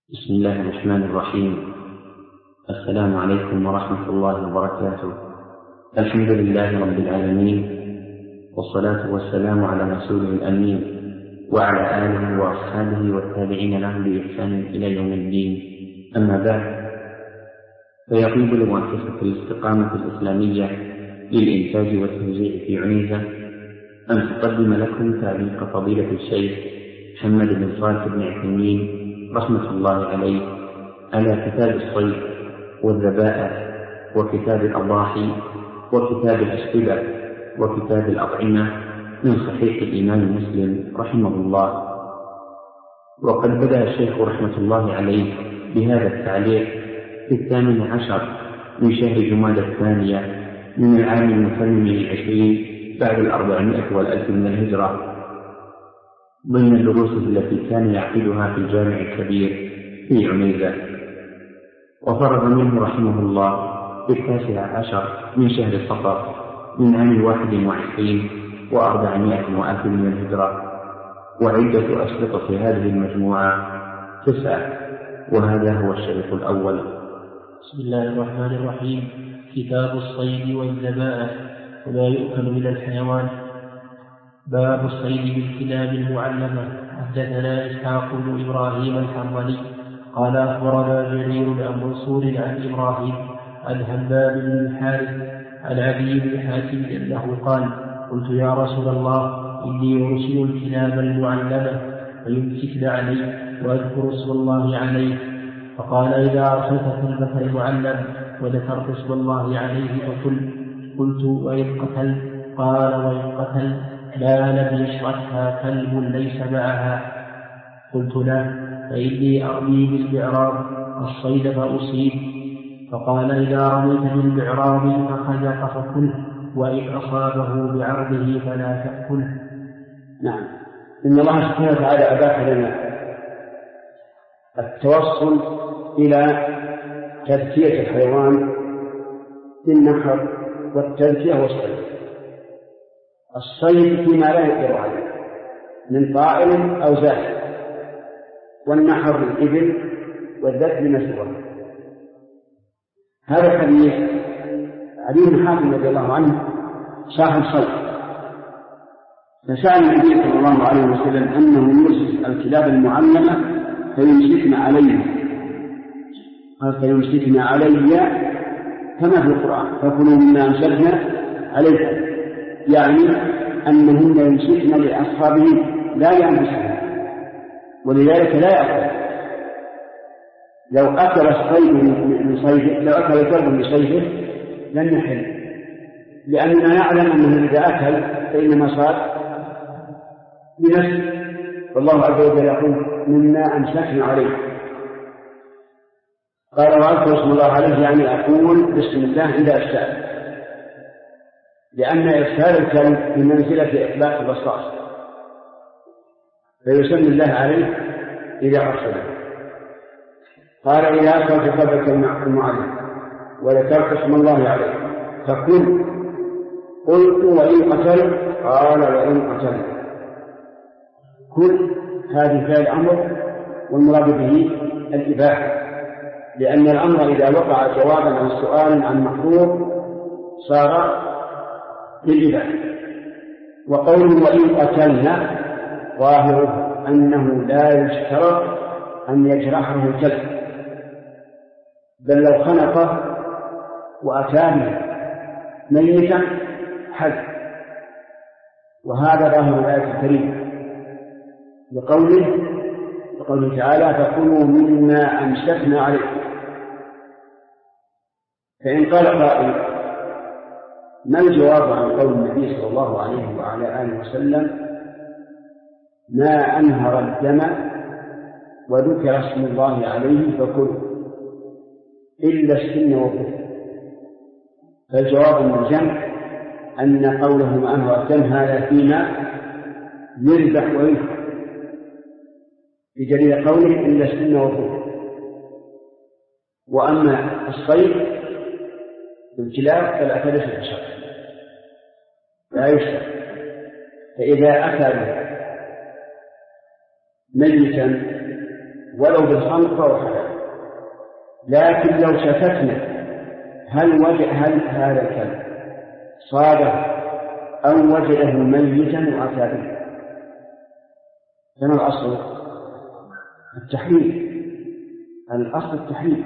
بسم الله الرحمن الرحيم. السلام عليكم ورحمة الله وبركاته. الحمد لله رب العالمين، والصلاة والسلام على رسوله الأمين وعلى آله وأصحابه والتابعين لهم بإحسان إلى يوم الدين. أما بعد، فيطيب لمؤسسة الاستقامة الإسلامية للإنتاج والتوزيع في عنيزة أن تقدم لكم تعليق فضيلة الشيخ محمد بن صالح بن عثيمين رحمة الله عليه على كتاب الصيد والذبائح وكتاب الأضاحي وكتاب الأشربة وكتاب الأطعمة من صحيح الإمام مسلم رحمه الله. وقد بدأ الشيخ رحمة الله عليه بهذا التعليق في 18 من شهر جمادى الثانية من العام المتمم 20 بعد 400 والألف من الهجرة، ضمن الدروس التي كان يعقدها في الجامع الكبير في عنيزة، وفرغ منه رحمه الله في 19 من شهر صفر من عام 21 و400 وألف من الهجرة. وعدة أشرطة في هذه المجموعة 9، وهذا هو الشريط الأول. بسم الله الرحمن الرحيم. كتاب الصيد والذبائح وما يؤكل من الحيوان. باب الصيد بالكلاب المعلمة. حدثنا إسحاق بن إبراهيم الحنظلي قال أخبرنا جرير عن منصور عن إبراهيم عن همام بن الحارث عن عدي بن حاتم أنه قال: قلت يا رسول الله، إني أرسل الكلاب المعلمة فيمسكن علي وأذكر اسم الله عليه، فقال: إذا أرسلت كلبك المعلم وذكرت اسم الله عليه فكل. قلت: وإن قتل؟ قال: وإن قتل ما لم يشركها كلب ليس معها. قلت له: فإني أرمي بالمعراض الصيد فأصيب. فقال: إذا رميت بالمعراض فخزق فكله، وإن أصابه بعرضه فلا تأكله. نعم. إن الله سبحانه وتعالى أباح لنا التوصل إلى تزكية الحيوان بالنحر والتزكية والصيد. الصيد فيما لا يقدر عليه من طائر أو زاحف، والنحر الإبل والذبح لمسواه. هذا الحديث علي بن حاتم رضي الله عنه صاحب صيد، فسأل النبي صلى الله عليه وسلم أنه يرسل الكلاب المعلمة فيمسكن عليه، قال: فيمسكن علي كما في القرآن: فكلوا مما أمسكنا عليكم، يعني أنهن يمسكن لأصحابهن لا لأنفسهن، ولذلك لا يأكل. لو أكل الصيد من صيده، لو أكل الكلب من صيده لم يحل، لأننا نعلم أنه إذا أكل فإنما صار بنفسه، والله عز وجل يقول: مما أمسكنا عليه. قال: وأذكر اسم الله عليه، يعني أقول بسم الله عند إرسال، لأن إرسال الكلب بمنزلة إطلاق الرصاص، فيسمي الله عليه إذا أرسله. قال: إذا أكلت كلبك المعلم وذكرت اسم الله عليه فكل. قلت: وإن قتل؟ قال: وإن قتل. كل هذه فعل الأمر، والمراد به الإباحة، لأن الأمر إذا وقع جوابا عن سؤال عن محظور صار للإباحة. وقوله وإن قتلنا ظاهره أنه لا يشترط أن يجرحه الكلب، بل لو خنقه وأتاه ميتا حد، وهذا ظاهر الآية الكريمة لقوله تعالى: فكلوا مما أمسكنا عليه. فإن قال قائل: ما الجواب عن قول النبي صلى الله عليه وعلى آله وسلم: ما أنهر الدم وذكر اسم الله عليه فكلوا إلا السن والظفر؟ فالجواب من الجمع أن قوله ما أنهر الدم هذا فيما يذبح ويذكر، بدليل قوله إلا السن والظفر. وأما الصيد بالكلاب فلا تلف بشرط، لا يشترط. فإذا أكل ميتا ولو بالخمر فهو حلال. لكن لو شككنا هل هذا الكلب صاده أو وجده ميتا وأتى به، كما الأصل التحريم، الأصل التحريم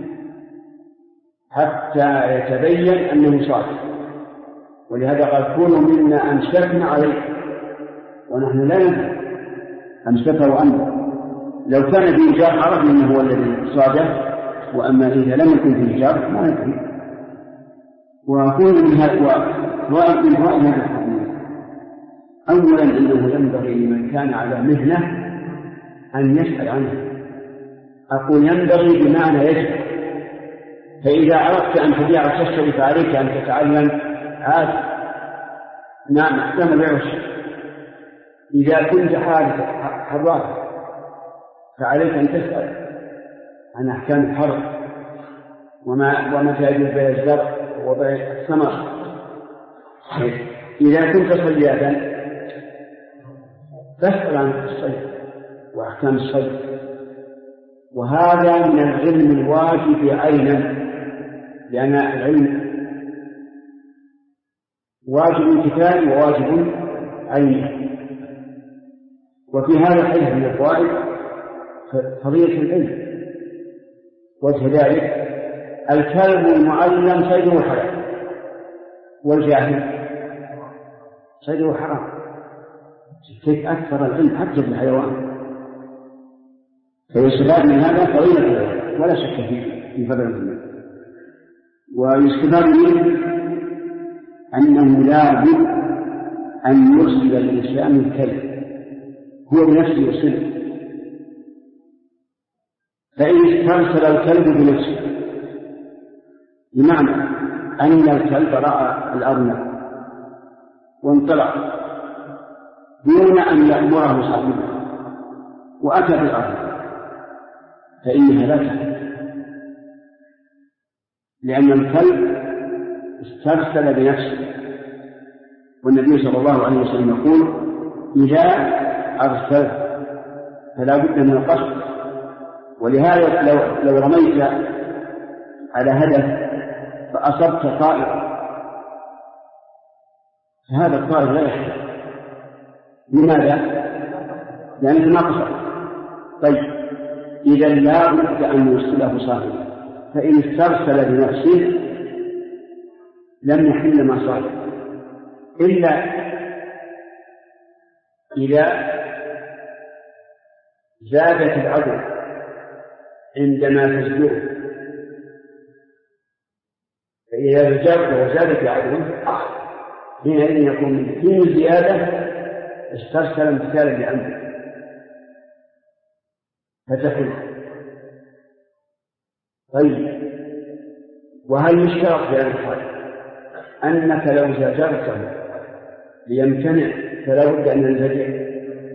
حتى يتبين أنه صادق. ولهذا قال كونوا منا أمسكنا عليه، ونحن لا ندري أمسكه أمر. لو كان فيه جار عرف أنه هو الذي صاده، وأما إذا لم يكن فيه جار ما ندري. وأقول من هذا من رأي هذا الحديث أولا أنه ينبغي لمن كان على مهنة أن يسأل عنه. أقول ينبغي بمعنى يجب. فإذا أردت أن تبيع وتشتري فعليك أن تتعلم عاد نعم أحكام البيع والشراء. إذا كنت حراث فعليك أن تسأل عن أحكام الحرث ومتى يجوز بيع الزرع وبيع الثمر. إذا كنت صيادا فاسأل عن الصيد وأحكام الصيد. وهذا من العلم الواجب عينا، لأن العلم واجب كتابي وواجب عيني. وفي هذا الحديث من الفوائد فضيلة العلم. وجه ذلك الكلب المعلم صيده حلال، والجاهل صيده حرام. كيف أكثر العلم حتى في الحيوان؟ فيستفاد من هذا فضيلة العلم ولا شك في فضل العلم. ويستفاد منه أنه لا بد أن يرسل الإنسان الكلب، هو بنفسه يرسله. فإن استرسل الكلب بنفسه بمعنى أن الكلب رأى الأرنب وانطلق دون أن يأمره صاحبه وأتى بالأرنب، فإنها لا تحل، لأن الكلب استرسل بنفسه. والنبي صلى الله عليه وسلم يقول إذا أرسل فلا بد من القصد. ولهذا لو رميت على هدف فأصبت طائرا فهذا الطائر لا يحل. لماذا؟ لأنه ما قصد. طيب إذا لا بد أن يرسله صاحبه، فإن استرسل بنفسه لم يحل ما صار، إلا إذا زادت العدو عندما تزدوه. فإذا زادت العدو حينئذ يكون فيه زيادة استرسل امتثالا لأمره فتحل. طيب وهل يشترط في هذا الحال أنك لو زجرته ليمتنع فلا بد أن ينزجر،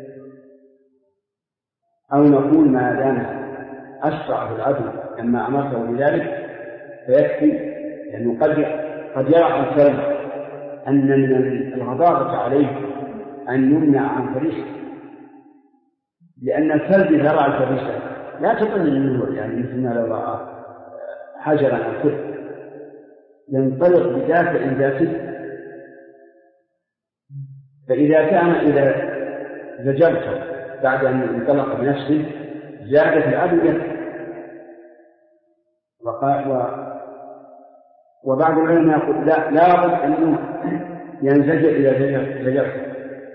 أو نقول ما دام أسرع في العدو لما أمرته بذلك فيكفي؟ لأنه قد يرى الكلب أن من الغضاضة عليه أن يمنع عن فريسه، لأن الكلب إذا رأى الفريسة لا تقل منه، يعني مثل ما لو رأى حجرا أو كلب ينطلق بدافع ذاته. إذا زجرته بعد أن انطلق بنفسه زادت العدو. وبعض العلماء يقول لا بد أن ينزجر إذا زجرته،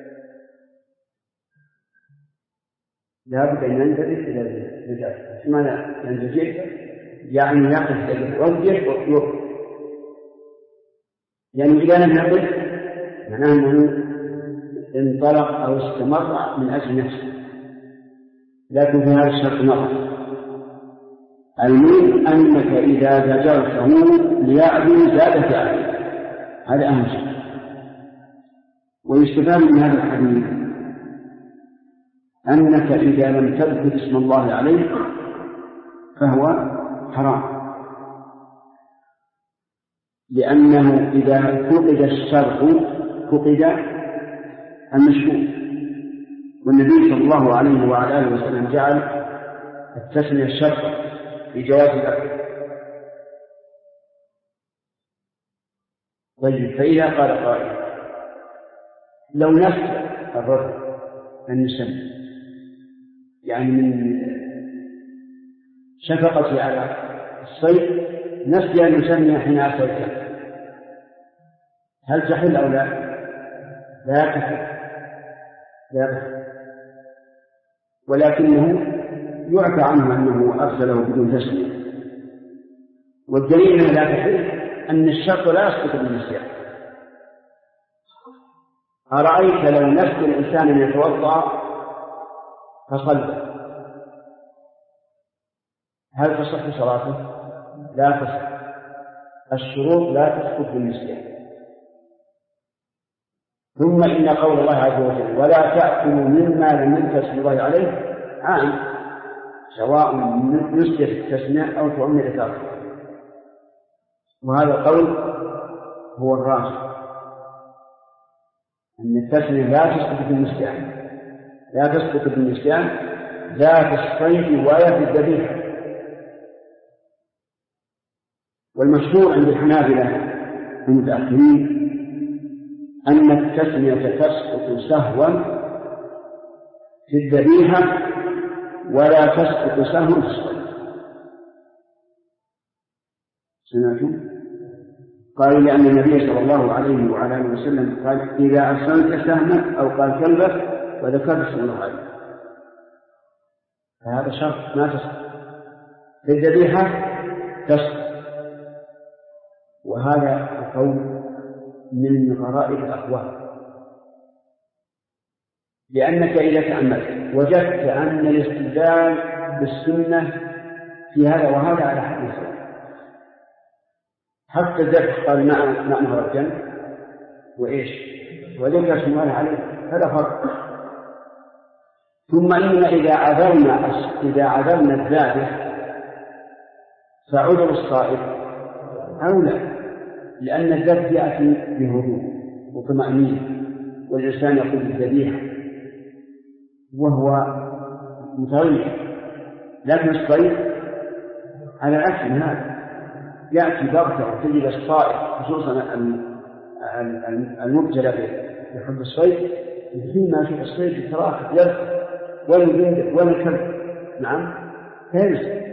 لا بد أن ينزجر إذا زجرته. ماذا ينزجر؟ يعني يقف يوقف، يعني إذا لم يقف معناه أنه انطلق أو استمر من أجل نفسه. لكن في هذا الشرط نظر، المهم أنك إذا زجرته ليعدو زادت عليه، هذا أهم شيء. ويستفاد من هذا الحديث أنك إذا لم تذكر اسم الله عليه فهو حرام، لأنه إذا فقد الشرط فقد المشروع. والنبي صلى الله عليه وعلى آله وسلم جعل التسمية شرط في جواز الأكل. طيب، فإذا قال قائل لو نسى الرجل أن يسمي، يعني من شفقة على الصيد نسي أن يسمي حين أتى الكلب، هل تحل أو لا؟ لا تحل، ولكنه يعفى عنه أنه أرسله بدون تسمية. والدليل أنه لا تحل أن الشرط لا يسقط بالنسيان. أرأيت لو نسي الإنسان أن يتوضأ فصلى، هل تصح صلاته؟ لا تصح. الشروط لا تسقط بالنسيان. ثم إن قول الله عز وجل ولا تأكلوا مما لم يذكر اسم الله عليه عام، سواء نسي في التسمية أو تعمل إثارة. وهذا القول هو الراجح، أن التسمية لا تسقط بالنسيان، لا تسقط بالنسيان لا في الصيد ولا في الذبيحة. والمشهور عند الحنابلة المتأخرين أن التسمية تسقط سهوا في الذبيحة ولا تسقط سهوا في الصيد. سمعتم؟ قالوا لأن النبي صلى الله عليه وعلى آله وسلم قال إذا أرسلت سهمك أو قال كلبك وذكرت اسم الله عليه، فهذا شرط ما تسقط. في الذبيحة تسقط. وهذا القول من غرائب الأقوال، لأنك إذا تأملت وجدت أن الاستدلال بالسنة في هذا وهذا على حد سواء. حتى الذبح قال مع مهرجان وإيش وذكر اسم الله عليه، هذا فرق. ثم إننا إذا عذرنا الذابح فعذر الصائب أولى، لأن الذبح يأتي بهدوء وطمأنينة، والإنسان يقول بالذبيحة وهو متغير. لكن الصيد على العكس من هذا، يأتي بغتة وتجد الصائد خصوصا المبتلى بحب الصيد فيما يشوف الصيد بصراحة يرفع ولا الكلب، نعم فيرسل.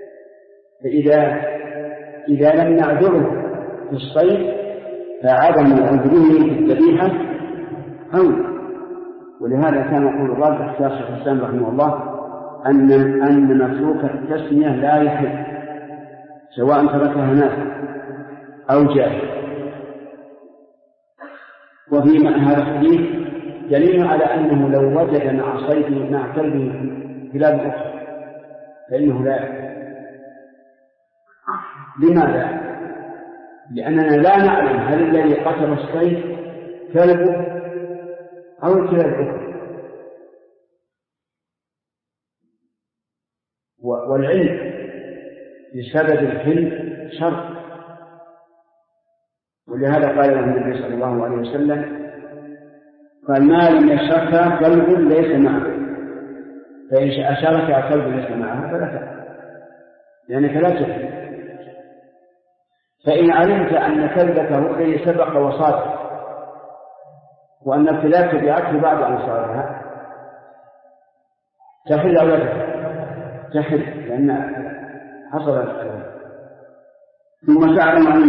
فإذا لم نعذره في الصيد فعدم عذره في الذبيحة أولى. ولهذا كان يقول الراجح اختيار شيخ الإسلام رحمه الله أن متروك التسمية لا يحل سواء تركها نافع أو جاهل. وفي هذا الحديث دليل على أنه لو وجد مع صيده مع كلبه كلاب أخرى فإنه لا يحل. لماذا؟ لأننا لا نعلم هل الذي قتل الصيد كلبه أو الكلاب الأخرى. والعلم بسبب الحل شرط. ولهذا قال له النبي صلى الله عليه وسلم قال ما لم يشركها كلب ليس معه، فإن أشارك كلب ليس معها فلا تأكل لأنك لا تحل. فإن علمت أن كلبك هو الذي سبق وصاد وأن ابتلاك بأكل بعض أنصارها تحل أو لا تحل لأن حصل الكلام. ثم تعلم عن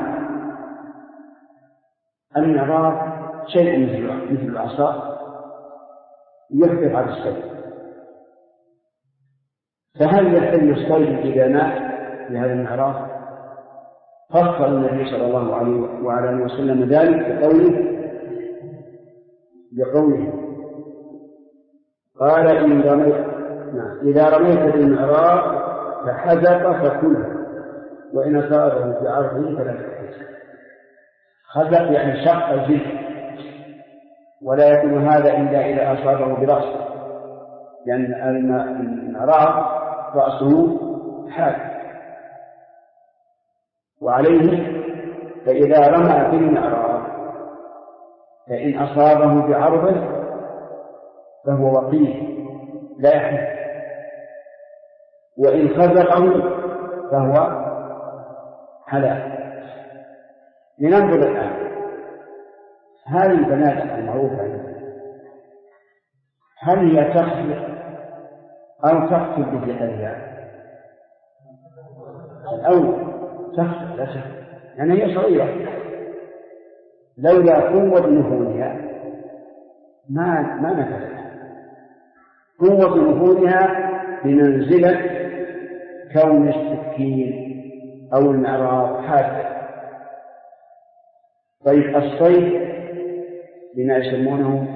المعراض شيء مثل العصا يخفف على الصيد. فهل يحل الصيد إذا مات بهذا المعراض؟ فصل النبي صلى الله عليه وعلى آله وسلم ذلك بقوله قال إذا رميت بالمعراض فحزق فكله وإن أصابه في عرضه فلا تحزق. خزق يعني شق الجلد، ولا يكون هذا إلا إذا أصابه برأسه، لأن المعراض رأسه حاد. وعليه فإذا رمى بالمعراض فإن أصابه بعرضه فهو وقيه لا يحل. وإن خزقه فهو حلال. لننظر الآن، هذه البنادق المعروفة هل هي تخزق أو تقتل بجهلها؟ الأول تخزق لا شك، يعني هي صغيرة، لولا قوة نفوذها ما نفذت. قوة نفوذها بمنزلة كون السكين أو المعراض حادة. طيب الصيد بما يسمونه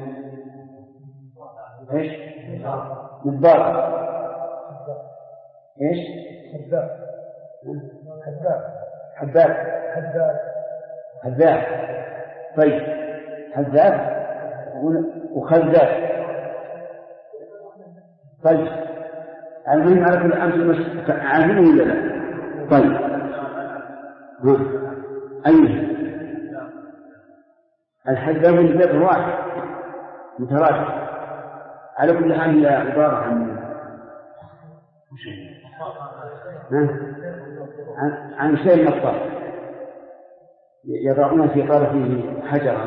ايش؟ نباط. ايش؟ حذاء. طيب حذاء وخذاء. طيب المهم على كل أمس عارفين ولا لا؟ طيب أيه الحذاء والبيض واحد مترادف. على كل حال هي عبارة عن شيء مطاط يضعون في طرفه حجرا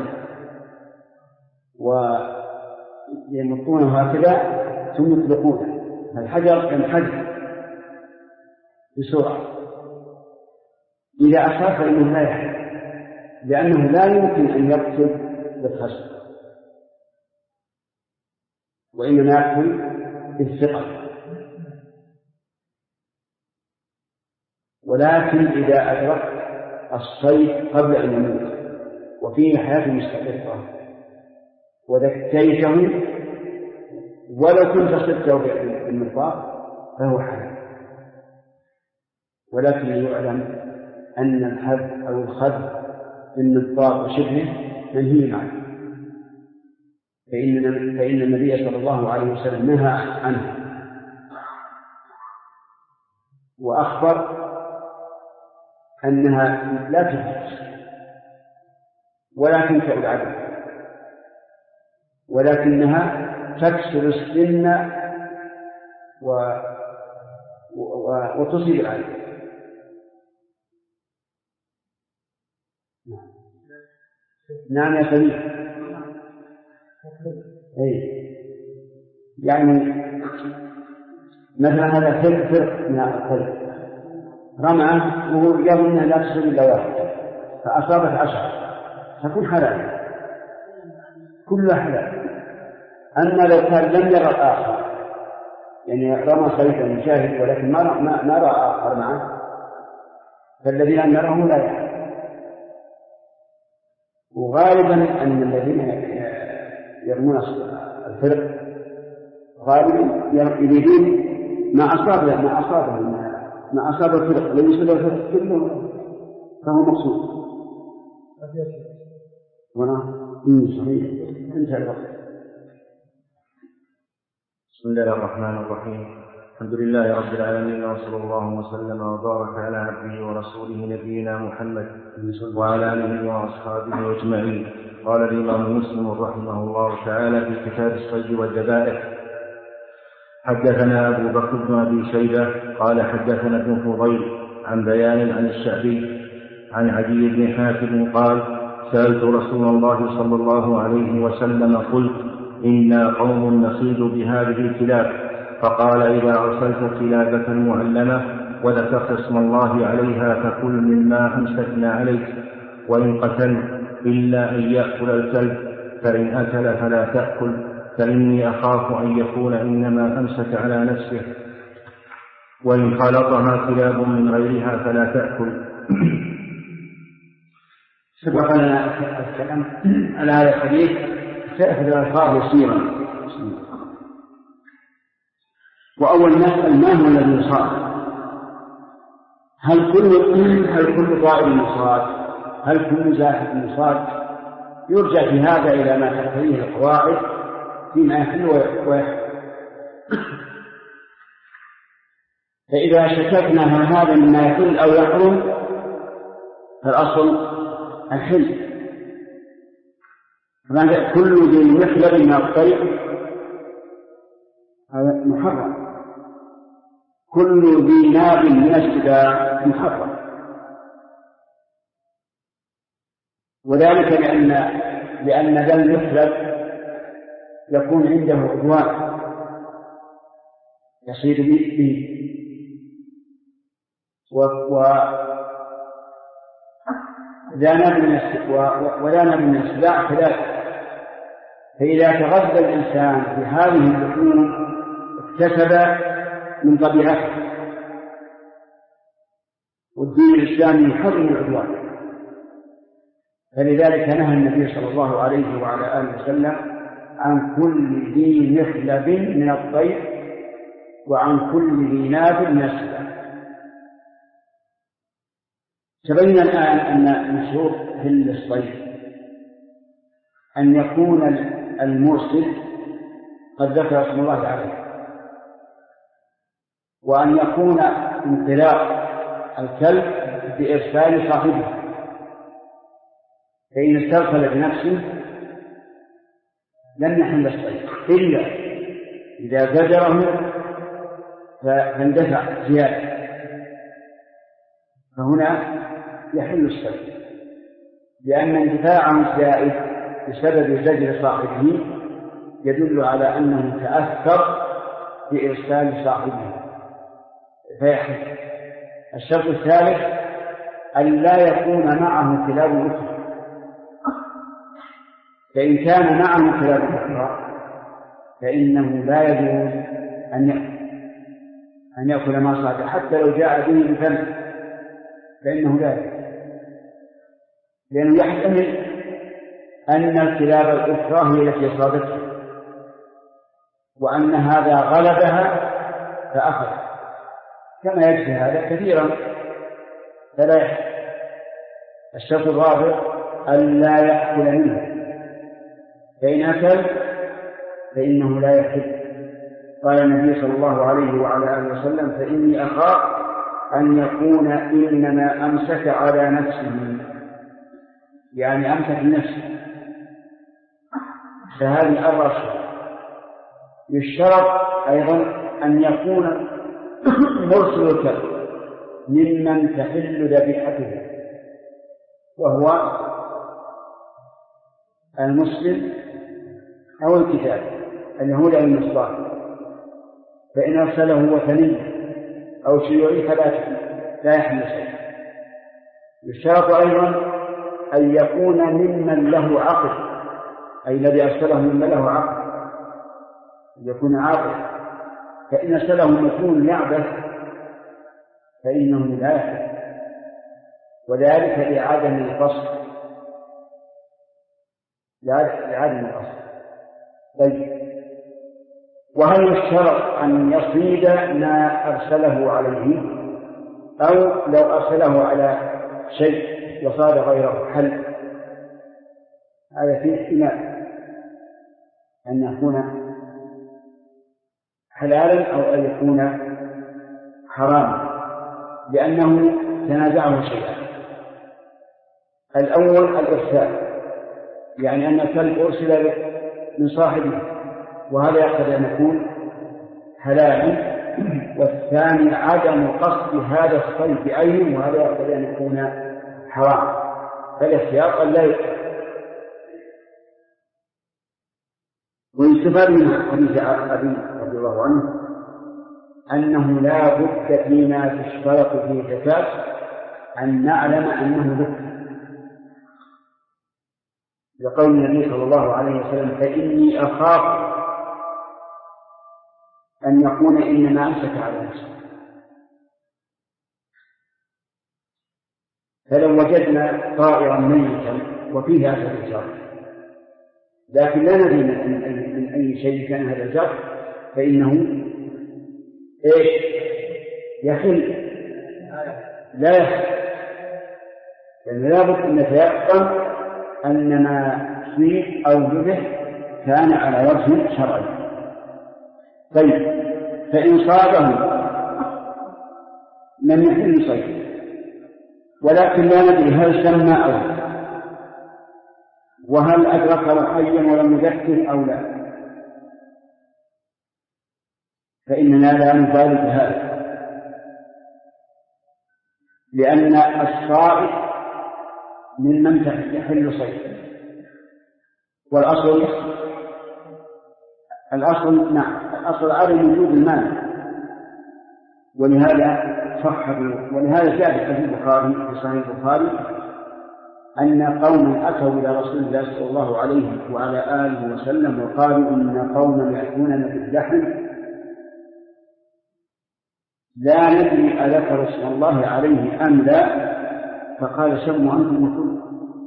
ويمطونه هكذا ثم يطلقونه. الحجر ينحدر بسرعة، إذا أصاب فإنه لا يحدث، لأنه لا يمكن أن يقتل بالخشب، وإنما يقتل بالثقل. ولكن إذا أدركت الصيد قبل أن يموت وفيه حياة مستقرة وذكيته ولو كنت صدته بالمرفاق فهو حلال. ولكن يعلم أن الحذف أو الخذف بالمرفاق وشبهه منهي عنه، فإن النبي صلى الله عليه وسلم نهى عنه وأخبر أنها لا تجوز ولا تنفع العدل، ولكنها تكسر السن وتصيب العدل. نعم يا سمير. يعني مثلا هذا فرق من الخلق رمعه وهو يظن أنها لا تصيب إلا واحد فأصابت 10 تكون حلال، كلها حلال. أما لو كان لم يرى الآخر، يعني رمى صيدا مشاهد ولكن ما رأى آخر معه، فالذي لم يره لا يحل. وغالبا أن الذين يرمون الفرق غالبا يريدون ما أصاب الفرق الذي يصيب الفرق كله فهو مقصود. صحيح. انتهى الوقت. بسم الله الرحمن الرحيم. الحمد لله رب العالمين، وصلى الله وسلم وبارك على عبده ورسوله نبينا محمد وعلى آله وأصحابه أجمعين. قال الإمام مسلم رحمه الله تعالى في كتاب الصيد والذبائح: حدثنا أبو بكر بن أبي شيبة قال حدثنا ابن فضيل عن بيان عن الشعبي عن عدي بن حاتم قال: سألت رسول الله صلى الله عليه وسلم قلت: إنا قوم نصيد بهذه الكلاب، فقال: إذا أرسلت كلابك المعلمة وذكرت اسم الله عليها فكل مما أمسكنا عليك، وإن قتل إلا أن يأكل الكلب، فإن أكل فلا تأكل، فإني أخاف أن يكون إنما أمسك على نفسه، وإن خلطها كلاب من غيرها فلا تأكل. سبق لنا الكلام على هذا الحديث، سأخذ الألفاظ يسيرا. وأول نسأل: ما هو الذي يصاد؟ هل كل طائر يصاد؟ هل كل زاحف يصاد؟ يرجع في هذا إلى ما تقتضيه القواعد فيما يحل ويحل. فإذا شككنا هذا مما يحل أو يحرم فالأصل الحل. كل ذي مخلب من الطير هذا محرم، كل ذي ناب من السباع محرم، وذلك لأن ذا المخلب يكون عنده عدوان يصيد به، ولا ناب من السباع كذلك. فإذا تغذى الإنسان بهذه اللحوم اكتسب من طبيعته، والدين الإسلامي يحرم العدوان. فلذلك نهى النبي صلى الله عليه وعلى آله وسلم عن كل ذي مخلب من الطير وعن كل ذي ناب من السباع. تبين الآن أن من شروط حل الصيد أن يكون المرسل قد ذكر اسم الله عليه، وأن يكون انطلاق الكلب بإرسال صاحبه، فإن استرسل بنفسه لم يحل الصيد إلا إذا زجره فاندفع زيادة، فهنا يحل الصيد، لأن اندفاعه الزائد بسبب زجر صاحبه يدل على أنه تأثر بإرسال صاحبه فيحل. الشرط الثالث أن لا يكون معه كلاب أخرى، فإن كان معه كلاب أخرى فإنه لا يجوز أن يأكل ما صاد، حتى لو جاء به بفم فإنه لا يجوز، لأنه يحتمل أن الكلاب الأخرى هي التي صادتها، وأن هذا غلبها فأخذ، كما يجري هذا كثيرا فلا يحل. الشرط الرابع أن لا يأكل منه، فإن أكل فإنه لا يحل. قال النبي صلى الله عليه وعلى آله وسلم: فإني أخاف أن يكون إنما أمسك على نفسه، يعني أمسك نفسه، فهذه الرشوة. يشترط أيضا أن يكون مرسل الكلب ممن تحل ذبيحته، وهو المسلم أو الكتاب، اليهود أو النصارى، فإن أرسله وثني أو شيوعي فلا يحمل شيء. يشترط أيضا أن يكون ممن له عقل، أي الذي أرسله ممن له عقل، يكون عاقل، فإن أرسله مجنون يعبث فإنه لا يحل، وذلك لعدم القصد. طيب، وهل يشترط أن يصيد ما أرسله عليه، أو لو أرسله على شيء وصاد غيره حل؟ هذا فيه احتمال أن يكون حلالا أو أن يكون حراما، لأنه تنازعه شيئا. الأول الإرسال، يعني أن الكلب أرسل من صاحبه، وهذا يقتضي أن يكون حلالا. والثاني عدم قصد هذا الصيد بعينه، وهذا يقتضي أن يكون حرام، فالاحتياط لا يؤثر. ويستفاد من حديث أبي رضي الله عنه أنه لا بد فيما تشترط فيه زكاة أن نعلم أنه ذكر، لقول النبي صلى الله عليه وسلم: فإني أخاف أن يكون إنما أمسك على نفسه. فلو وجدنا طائرا ميتا وفيه هذا الجرح، لكن لا ندري من أي شيء كان هذا الجرح، فإنه يحل لا يحل، لأن لا بد أن نتيقن أن ما فيه أو ذبح كان على وجه شرعي. طيب، فإن صاده لم يحل صيده، ولكن لا ندري هل سمى أو لا، وهل أدركه حيا ولم يذكر أو لا، فإننا لا نبالي بهذا، لأن الصائد ممن يحل صيد، والأصل الأصل عدم وجود المانع، ولهذا ولهذا جاء في البخاري في صحيح البخاري أن قوما أتوا إلى رسول الله صلى الله عليه وعلى آله وسلم وقالوا إن قوما يأتوننا باللحم لا ندري أذكر اسم الله عليه أم لا، فقال سموا أنتم وكلوا.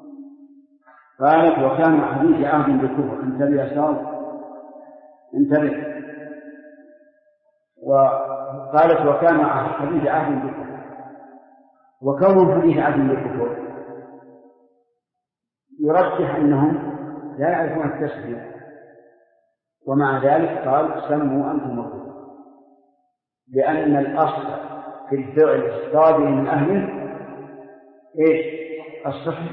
قالت وكان حديث عهد بالكفر. انتبه يا ساوي، انتبه. وقالت وكان حديث عهد بالكفر، وكون حديث عهد بالكفر يرجح أنهم لا يعرفون التسبيح، ومع ذلك قال سموا أنتم وكلوا، لأن الأصل في الفعل الصادر من أهله الصحيح.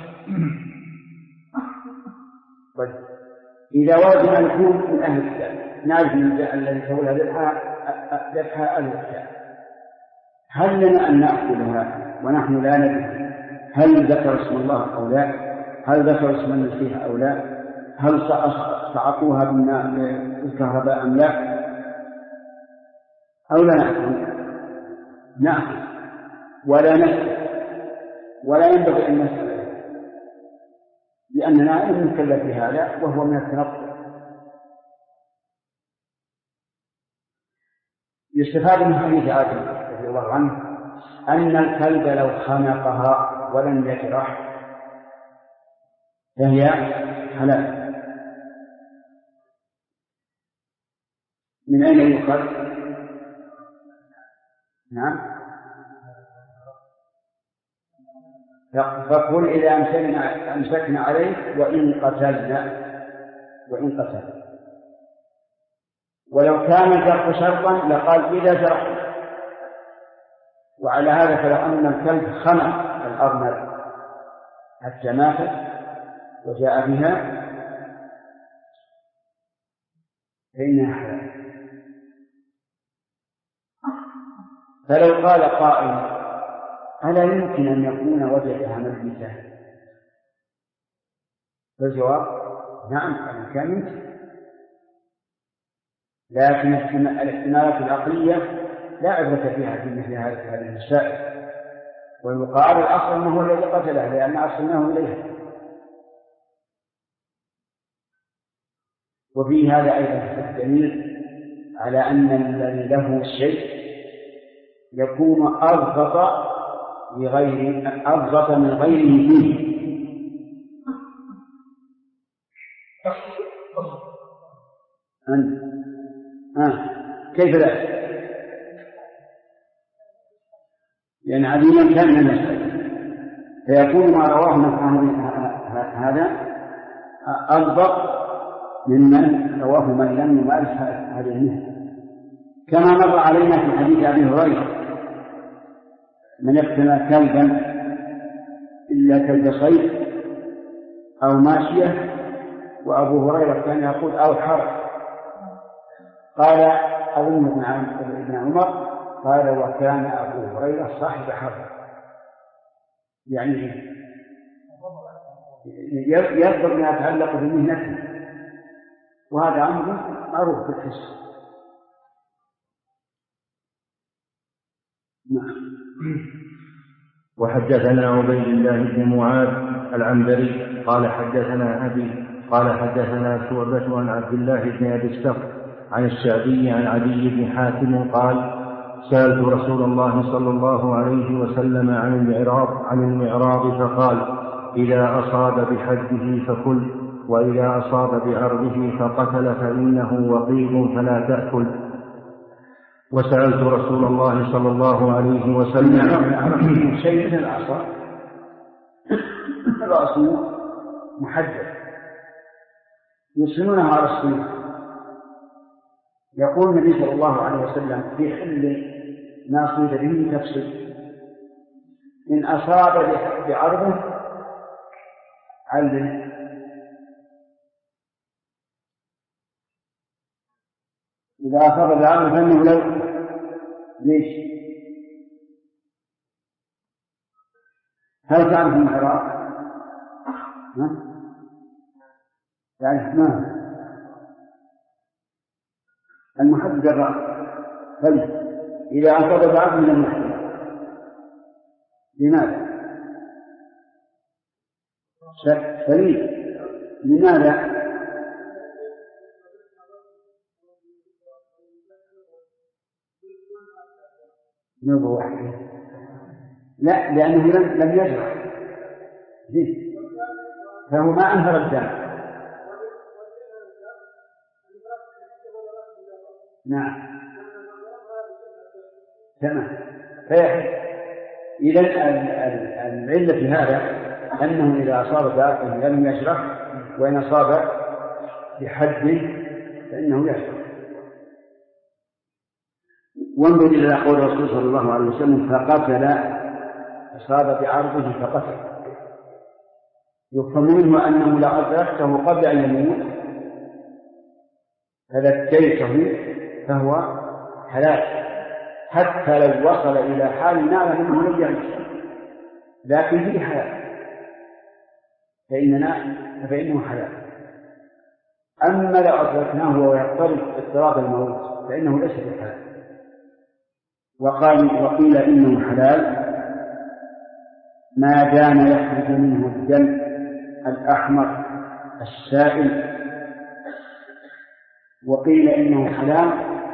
طيب إذا ورد أن يكون من أهل الكتاب، نعرف من الذي تقولها ذبحها أهل الكتاب، هل لنا أن نأكلها ونحن لا ندري هل ذكر اسم الله أو لا، هل ذكر اسم المسيح أو لا، هل صعقوها بالكهرباء أم لا، أو لا نأكل ولا نسأل، ولا ينبغي أن نسأل، لأننا لم نكلف بهذا وهو من التنطع. يستفاد من حديث عادل رضي الله عنه أن الكلب لو خنقها ولم يجرح فهي حلال. من أين يؤخذ؟ نعم، فقل إذا أمسكنا عليه وإن قتلنا، ولو كان الجرح شرطا لقال إذا جرحنا. وعلى هذا فلو أن الكلب خنق الأرنب حتى ماتت وجاء بها فإنها حلال. فلو قال قائل ألا يمكن أن يكون وجدها ميتة؟ فالجواب نعم، أنا كان يمكن، لكن الاحتمالات العقلية لا عبرة فيها في مثل هذه المسائل، ويقال الأصل أنه هو الذي قتله لأن أرسلناه إليه. وفي هذا أيضا الدليل على أن الذي له الشيء يكون أضبط من غيره فيه. كيف لا؟ لأن عديما كان من المسألة، فيكون ما رواه هذا أضبط ممن رواه من لم يمارس هذه المهنة، كما مر علينا في حديث أبي هريرة من اقتنى كلبا إلا كلب صيد أو ماشية، وأبو هريرة كان يقول أو حرب. قال أظن ابن عمر قال وكان أبو هريرة صاحب حرب، يعني يذكر ما يتعلق بمهنته، وهذا أمر معروف في الحس. وحدثنا عبيد الله بن معاذ العنبري قال حدثنا أبي قال حدثنا شعبة عن عبد الله بن أبي الصخر عن الشعبي عن عدي بن حاتم قال سألت رسول الله صلى الله عليه وسلم عن المعراض فقال إذا أصاب بحده فكل، وإذا أصاب بعرضه فقتل فإنه وقيض فلا تأكل. وسألت رسول الله صلى الله عليه وسلم شيء من العصا الرأس محدد يسمونها على الصيف. يقول النبي صلى الله عليه وسلم في حل ما صيد به تفصيل، إن أصاب بعرضه علم، إذا أصاب بعرضه فإنه لو ليش هل تعرف المحراب؟ تعرف ما المحدد الرأس؟ طيب إذا أصاب بعض من المحراب لماذا؟ سليم. لماذا؟ نوبة واحدة. لا، لأنه لم يجرح فهو ما أنهر الدم. نعم تمام. إذا العلة في هذا أنه إذا أصاب داء لم يجرح، وإن أصاب بحد فإنه يجرح. وانظر إلى قول الرسول صلى الله عليه وسلم فقتل، أصاب بعرضه فقتل. يفهم منه أنه لو أدركته قبل أن يموت فذكيته فهو حلال، حتى لو وصل إلى حال نعلم أنه لم يموت لكن فيه حلال فإنه حلال. أما لو أدركناه وهو يقترب اضطراب الموت فإنه ليس بحلال. وقيل إنه حلال ما دام يخرج منه الدم الأحمر السائل، وقيل إنه حلال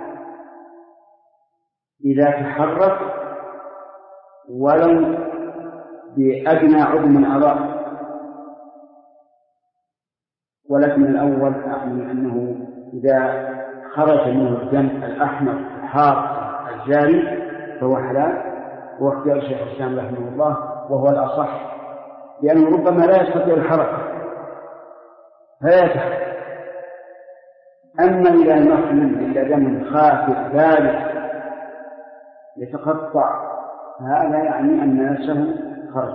إذا تحرك ولو بأدنى عضو من أعضاء. ولكن الأول أعني أنه إذا خرج منه الدم الأحمر الحار الجاري فهو حلال، هو اختيار شيخ الإسلام رحمه الله وهو الأصح، لأنه ربما لا يستطيع الحركة فلا يتحرك. أما إذا نخل إلى دم خافت ذلك يتقطع هذا يعني أن نفسه خرج.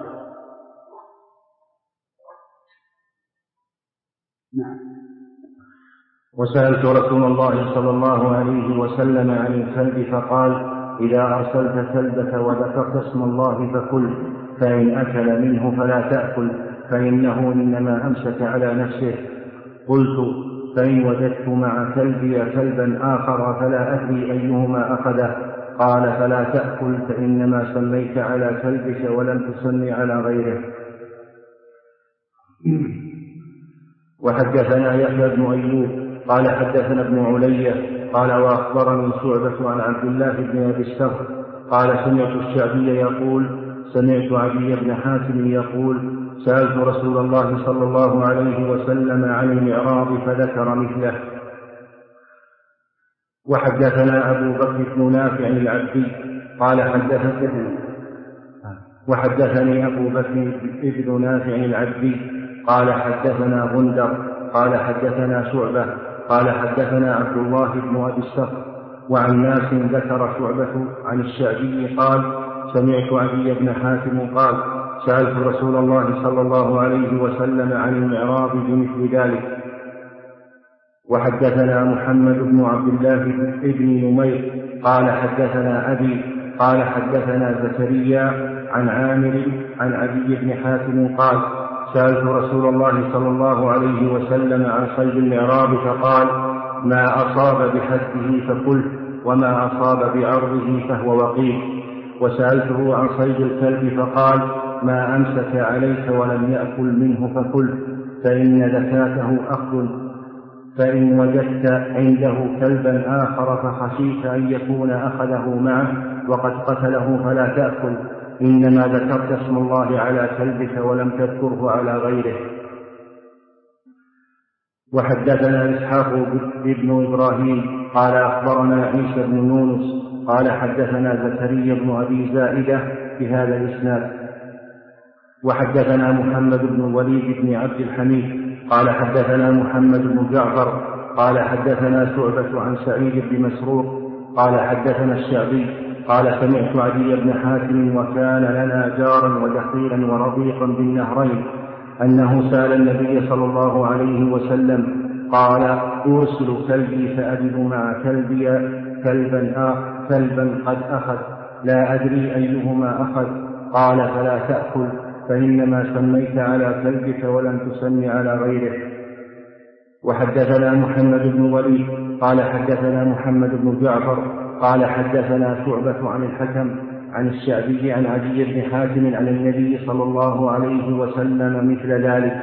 نعم. وسألت رسول الله صلى الله عليه وسلم عن الكلب فقال إذا أرسلت كلبك وذكرت اسم الله فكل، فإن أكل منه فلا تأكل فإنه إنما أمسك على نفسه. قلت فإن وجدت مع كلبي كلبا آخر فلا أدري أيهما أخذه؟ قال فلا تأكل فإنما سميت على كلبك ولم تسمي على غيره. وحدثنا يحيى بن أيوب قال حدثنا ابن علية قال وأخبرني شعبة عن عبد الله بن أبي السر قال سمعت الشعبي يقول سمعت عدي بن حاتم يقول سألت رسول الله صلى الله عليه وسلم عن المعراض فذكر مثله. وحدثنا أبو بكر بن نافع العبدي قال وحدثني أبو بكر بن نافع العبدي قال حدثنا غندر قال حدثنا شعبة قال حدثنا عبد الله بن أبي السر وعن ناس ذكر شعبة عن الشعبي قال سمعت عدي بن حاتم قال سألت رسول الله صلى الله عليه وسلم عن المعراض بمثل ذلك. وحدثنا محمد بن عبد الله بن نمير قال حدثنا أبي قال حدثنا زكريا عن عامر عن عدي بن حاتم قال سألت رسول الله صلى الله عليه وسلم عن صيد المعراض فقال ما أصاب بحده فكل وما أصاب بعرضه فهو وقيل. وسألته عن صيد الكلب فقال ما أمسك عليك ولم يأكل منه فكل فإن زكاته أخذ، فإن وجدت عنده كلبا آخر فخشيت أن يكون أخذه معه وقد قتله فلا تأكل، إنما ذكرت اسم الله على كلبك ولم تذكره على غيره. وحدثنا إسحاق بن إبراهيم قال أخبرنا عيسى بن يونس قال حدثنا زكريا بن أبي زائدة بهذا الإسناد. وحدثنا محمد بن الوليد بن عبد الحميد قال حدثنا محمد بن جعفر قال حدثنا شعبة عن سعيد بن مسروق قال حدثنا الشعبي قال سمعت عدي بن حاتم وكان لنا جارا ودخيلا ورضيقا بالنهرين أنه سأل النبي صلى الله عليه وسلم قال أرسل كلبي فأجد مع كلبي كلبا قد أخذ لا أدري أيهما أخذ؟ قال فلا تأكل فإنما سميت على كلبك ولم تسم على غيره. وحدثنا محمد بن وليد قال حدثنا محمد بن جعفر قال حدثنا شعبة عن الحكم عن الشعبي عن عدي بن حاتم عن النبي صلى الله عليه وسلم مثل ذلك.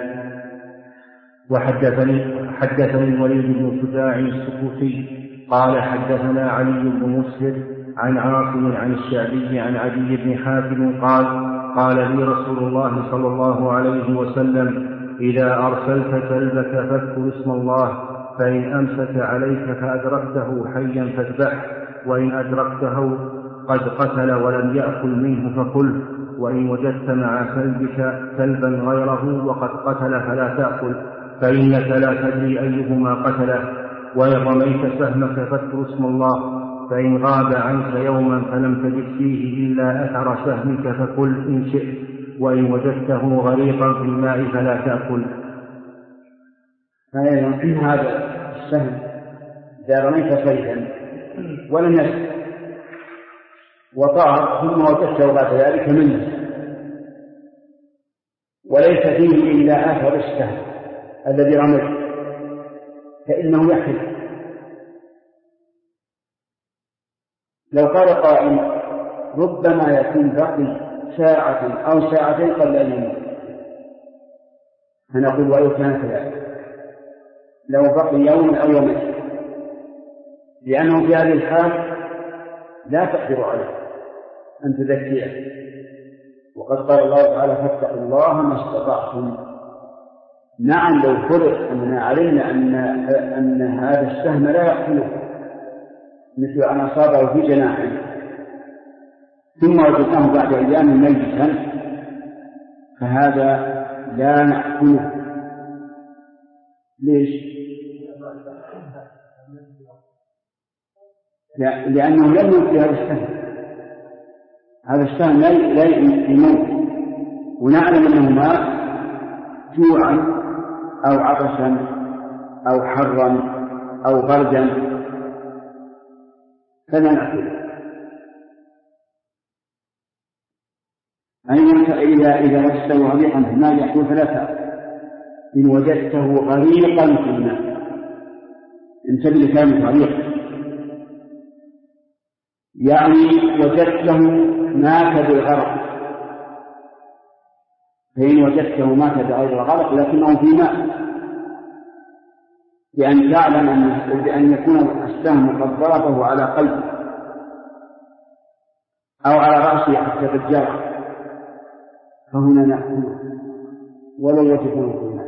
حدثني الوليد بن شجاع السكوتي قال حدثنا علي بن مسهر عن عاصم عن الشعبي عن عدي بن حاتم قال لي رسول الله صلى الله عليه وسلم: إذا أرسلت كلبك فاذكر اسم الله، فإن أمسك عليك فأدركته حيا فاذبحه، وإن أدركته قد قتل ولم يأكل منه فكله، وإن وجدت مع كلبك كلبا غيره وقد قتل فلا تأكل، فإنك لا تدري أيهما قتله. وإن رميت سهمك فاذكر اسم الله، فإن غاب عنك يوما فلم تجد فيه إلا أثر سهمك فكل إن شئت، وإن وجدته غريقا في الماء فلا تأكل. هذا السهم إذا رميت صيدا ولم يسد وطار ثم وجدته بعد ذلك منه وليس فيه إلا أثر السهم الذي رميته، فإنه يحل. لو قال قائل: ربما يكون بقي ساعة أو ساعتين قبل أن يموت، فنقول: ولو كان كذلك، لو بقي يوم أو يومين، لأنه في هذه الحال لا تقدر عليه أن تذكيه. وقد قال الله تعالى: فاتقوا الله ما استطعتم. نعم، لو فرض أننا علمنا أن هذا السهم لا يقتله، مثل أن أصابه في جناحه ثم وجدناه بعد أيام ميتا، فهذا لا نأكله. ليش؟ لأنه لم يموت هذا السهم. هذا السهم لا يموت، ونعلم أنه مات جوعا أو عطشا أو حرا أو بردا، فلا نأكله. إذا وجدته غريقا في الماء يحول فلا تأكل. إن وجدته غريقا في الماء، انتبه لكلمة غريق، يعني وجدته مات بالغرق. فإن وجدته مات بغير الغرق لكنه في ماء، لأن تعلم بأن يكون السهم قد ضربه على قلبه أو على رأسه حتى بالجرح، فهنا نأكله ولو وجدته في الماء.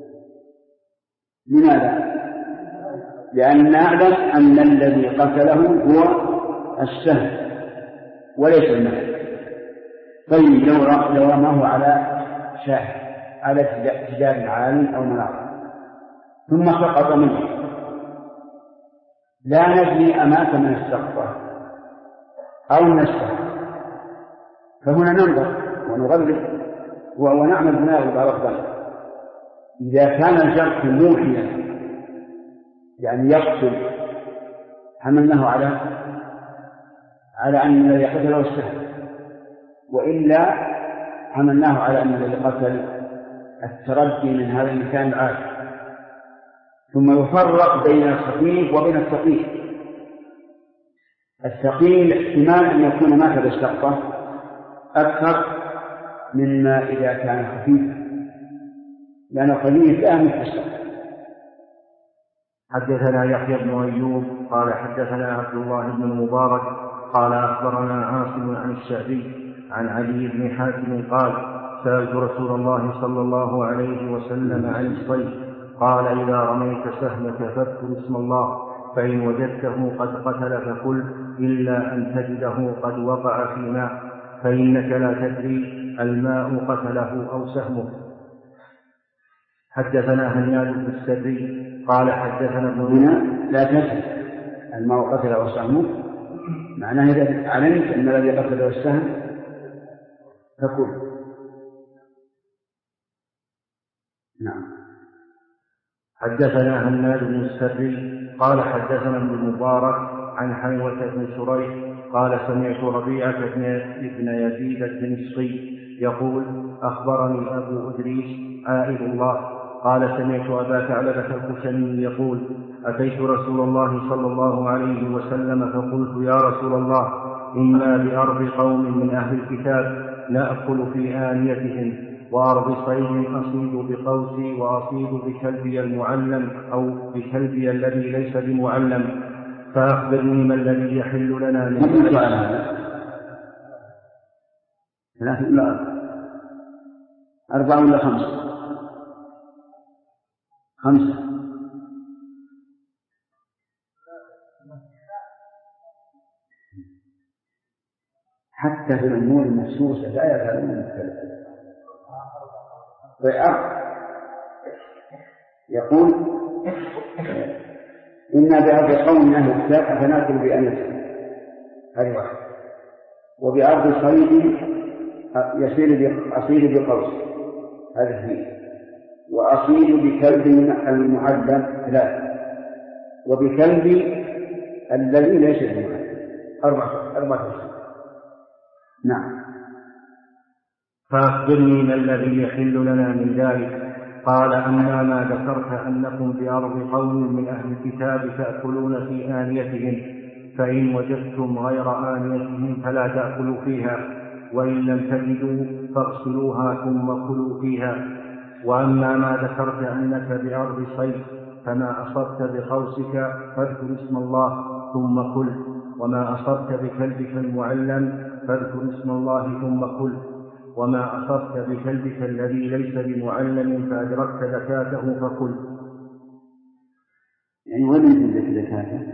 لماذا؟ لأن نعلم أن الذي قتله هو السهم وليس الماء. طيب لو رماه على شاهد على جدار عالي أو منار ثم سقط منه، لا ندري أمات من السقطة أو من السقط، فهنا ننظر ونغلق ونعمل بناء الغلط. إذا كان الجرح موحيا يعني يقتل، حملناه على أن الذي قتله السهم، وإلا حملناه على أن الذي قتل التردي من هذا المكان العالي. ثم يفرق بين الخفيف وبين الثقيل. الثقيل احتمال أن يكون مات بالسقطة أكثر مما إذا كان خفيفا، لأن الخفيف لا مثل السقطة. حدثنا يحيى بن أيوب قال حدثنا عبد الله بن المبارك قال أخبرنا عاصم عن الشعبي عن علي بن حاتم قال: سألت رسول الله صلى الله عليه وسلم عن الصيد، قال: إذا رميت سهمك فاذكر اسم الله، فإن وجدته قد قتل فكل، إلا أن تجده قد وقع في ماء، فإنك لا تدري الماء قتله أو سهمه. حدثنا هناد بن السري قال حدثنا ابن هنا لا تدري الماء قتله أو سهمه، معناه إذا علمت أن الذي قتله السهم فكل. نعم. حدثنا هناد بن السري قال حدثنا ابن المبارك عن حيوة بن شريح قال سمعت ربيعة بن يزيد الدمشقي يقول أخبرني أبو إدريس عائد الله قال سمعت أبا ثعلبة الخشني يقول أتيت رسول الله صلى الله عليه وسلم فقلت يا رسول الله إنا بأرض قوم من أهل الكتاب نأكل في آنيتهم وأرض صيد أصيد بقوسي وأصيد بكلبي المعلم أو بكلبي الذي ليس بمعلم فأخبرني ما الذي يحل لنا من ذلك. 3 ولا 4 ولا 5؟ 5. حتى في الأمور المخصوصة لا يزالون مختلفين. يقول إنا بأرض قوم من أهل الكتاب فنأكل بأنفسهم، هذه واحد. وبأرض صيد أصيد بقوس، هذا 2. وأصيد بكلب المعلم 3. وبكلب الذي ليس بمعلم 4. نعم. فأخبرني ما الذي يحل لنا من ذلك. قال أما ما ذكرت أنكم بأرض قوم من أهل الكتاب تأكلون في آنيتهم فإن وجدتم غير آنيتهم فلا تأكلوا فيها، وإن لم تجدوا فاغسلوها ثم كلوا فيها. وأما ما ذكرت أنك بأرض صيد فما أصبت بقوسك فاذكر اسم الله ثم كل، وما أصبت بكلبك المعلم فاذكر اسم الله ثم كل، وما أصبت بكلبك الذي ليس بمعلم فأدركت زكاته فكل. يعني وين يجب زكاته؟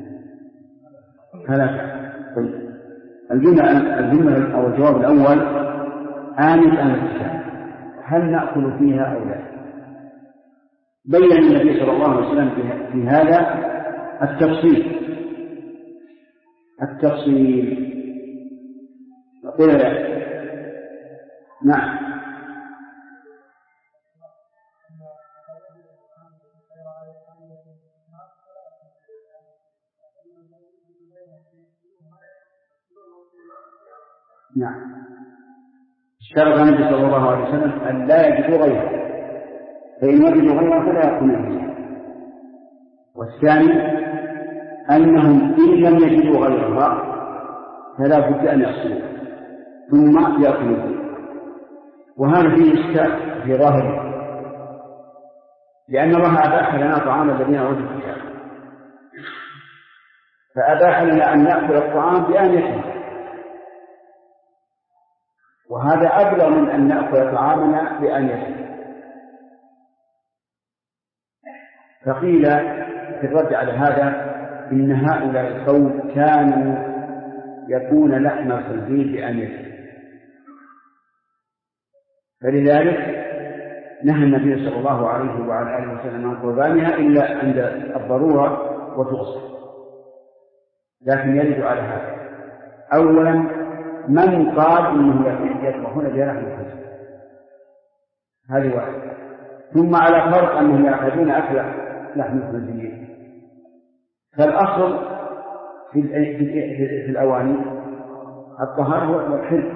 3. طيب الجملة أو الجواب الأول آنية أهل الكتاب هل نأكل فيها أو لا؟ بين النبي صلى الله عليه وسلم في هذا التفصيل. قل لا. نعم. نعم. اشترط النبي صلى الله عليه وسلم أن لا يجدوا غيره، فإن وجدوا غيره فلا يأكلون به. والثاني أنهم إن لم يجدوا غيرها فلا بد أن يغسلوها ثم يأكلوا به. وهذا فيه إشكال في ظاهره، لأن الله أباح لنا طعام الذين أوتوا الكتاب، فأباح لنا أن نأكل الطعام بآنيته، وهذا أبلغ من أن نأكل طعامنا بآنيته. فقيل في الرد على هذا إن هؤلاء القوم كانوا يكون لحم الخنزير بآنيته، فلذلك نهى النبي صلى الله عليه وعلى آله وسلم عن قربانها إلا عند الضرورة وتغسل. لكن يرد على هذا أولا من قال إنه يذبحون بلحم الخنزير، هذه واحدة. ثم على فرق أنهم يأخذون أكل لحم الخنزير، فالأصل في الأواني الطهارة والحل،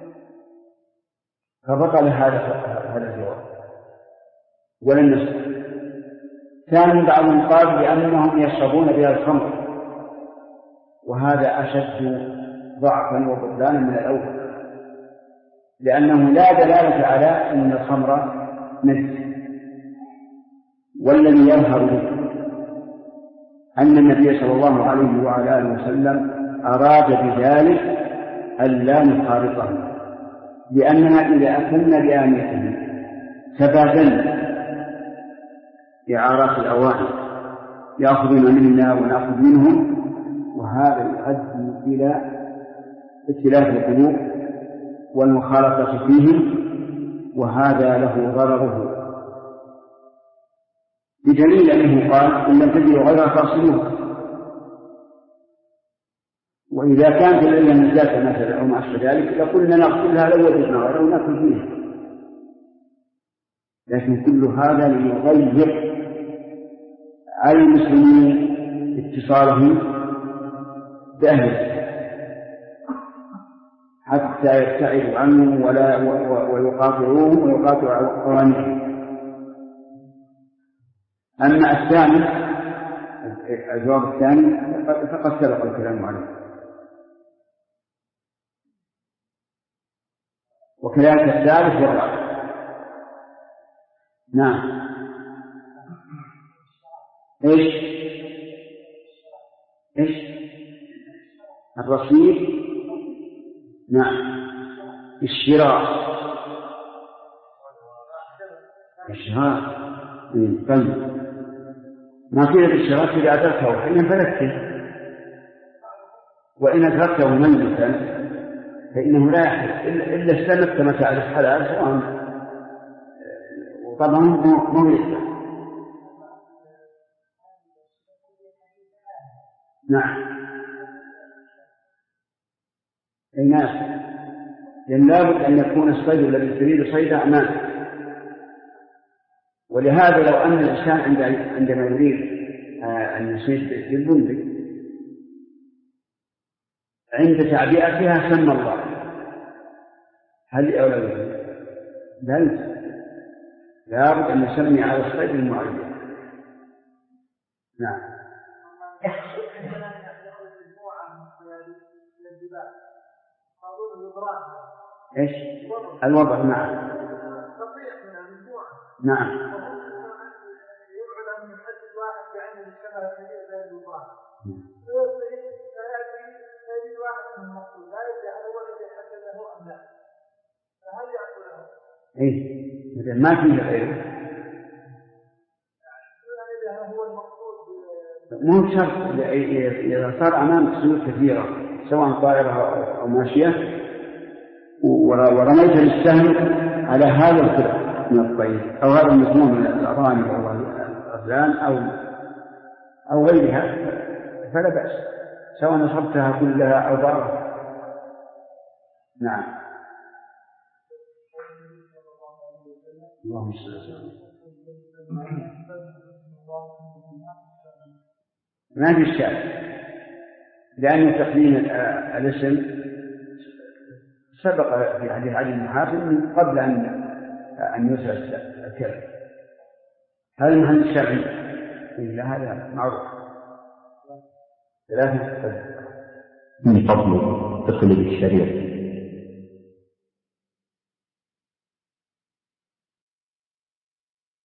فبطل هذا الجواب ولن نصل. ثاني بعضهم قال بأنهم يشربون بها الخمر، وهذا أشد ضعفا وبطلانا من الأول، لأنه لا دلالة على أن الخمر نجس. والذي يظهر أن النبي صلى الله عليه وعلى آله وسلم أراد بذلك ألا نخالطه، لأننا إذا أكلنا بآنيته تبادلنا إعارات الأواني، يأخذون منا ونأخذ منهم، وهذا يؤدي إلى اختلاف القلوب والمخالطة فيهم، وهذا له ضرره، بدليل أنه قال إن لم تجدوا غيرها فاغسلوها. وإذا كانت العلة النجاسة مثلا أو ما أشبه ذلك لقلنا نغسلها لو وجدنا غيرها ونأكل فيها، لكن كل هذا ليغير على المسلمين اتصالهم بأهل الكتاب، حتى يبتعدوا عنه ويقاطعوه ويقاطعوا أوامره. أما الثاني الجواب الثاني فقد سبق الكلام عليه. وكذلك الثالث والرابع. نعم. ايش الرصيد؟ نعم. الشراء. طيب ما فيه الشراء إذا أدركه فإن فلته، وإن أدركته ميتا فإنه لا يحل إلا استمت متاع الحلال سواء، وطبعا مو يسلم. نعم. أي ناس، لأن لابد أن يكون الصيد الذي تريد صيده أمان. ولهذا لو أن الإنسان عندما يريد أن يصيد بالبندق عند تعبئتها سمى الله، هل أولوية؟ بل لابد أن يسمي على الصيد المعين. نعم. ايش الوضع؟ نعم. نعم. إيه ما فيه غيره، مو شرط. إذا صار أمامك سيوف كثيرة سواء طائرة أو ماشية ورميت بالسهم على هذا الفرق من الطير أو هذا المسموم من الأرانب أو الغزلان أو غيرها فلا بأس، سواء نصبتها كلها أو بعضها. نعم. اللهم صل وسلم. ما في إشكال، لأن تقديم الاسم سبق في حديث علي بن حاتم قبل أن يسأل الكلام. هذا المحل الشرعي إلا هذا معروف. ثلاثة من فضل تقلب الشريعة.